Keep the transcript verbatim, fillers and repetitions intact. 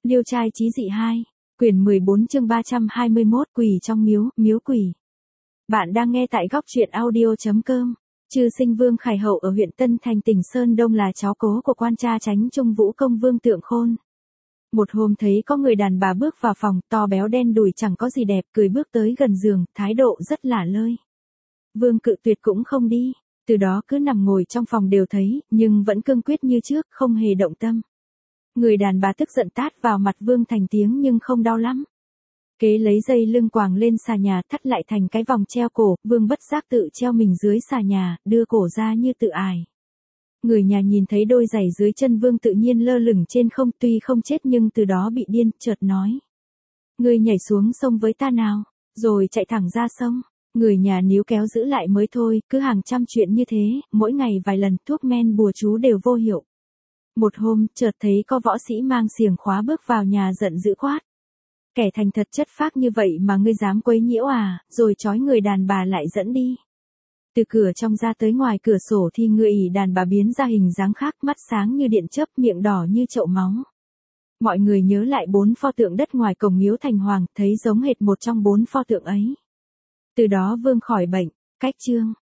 Liêu trai chí dị hai, quyển mười bốn chương ba trăm hai mươi mốt quỷ trong miếu, miếu quỷ. Bạn đang nghe tại góc truyện audio.com. Chư sinh Vương Khải Hậu ở huyện Tân Thành tỉnh Sơn Đông là cháu cố của quan cha Chánh Trung Vũ Công Vương Tượng Khôn. Một hôm thấy có người đàn bà bước vào phòng, to béo đen đùi chẳng có gì đẹp, cười bước tới gần giường, thái độ rất lả lơi. Vương cự tuyệt cũng không đi, từ đó cứ nằm ngồi trong phòng đều thấy, nhưng vẫn cương quyết như trước, không hề động tâm. Người đàn bà tức giận tát vào mặt Vương thành tiếng nhưng không đau lắm. Kế lấy dây lưng quàng lên xà nhà, thắt lại thành cái vòng treo cổ, Vương bất giác tự treo mình dưới xà nhà, đưa cổ ra như tự ải. Người nhà nhìn thấy đôi giày dưới chân Vương tự nhiên lơ lửng trên không, tuy không chết nhưng từ đó bị điên, chợt nói: "Ngươi nhảy xuống sông với ta nào", rồi chạy thẳng ra sông. Người nhà níu kéo giữ lại mới thôi, cứ hàng trăm chuyện như thế, mỗi ngày vài lần, thuốc men bùa chú đều vô hiệu. Một hôm, chợt thấy có võ sĩ mang xiềng khóa bước vào nhà giận dữ quát: "Kẻ thành thật chất phác như vậy mà ngươi dám quấy nhiễu à", rồi trói người đàn bà lại dẫn đi. Từ cửa trong ra tới ngoài cửa sổ thì người ỷ đàn bà biến ra hình dáng khác, mắt sáng như điện chớp, miệng đỏ như chậu máu. Mọi người nhớ lại bốn pho tượng đất ngoài cổng miếu thành hoàng, thấy giống hệt một trong bốn pho tượng ấy. Từ đó Vương khỏi bệnh. Cách chương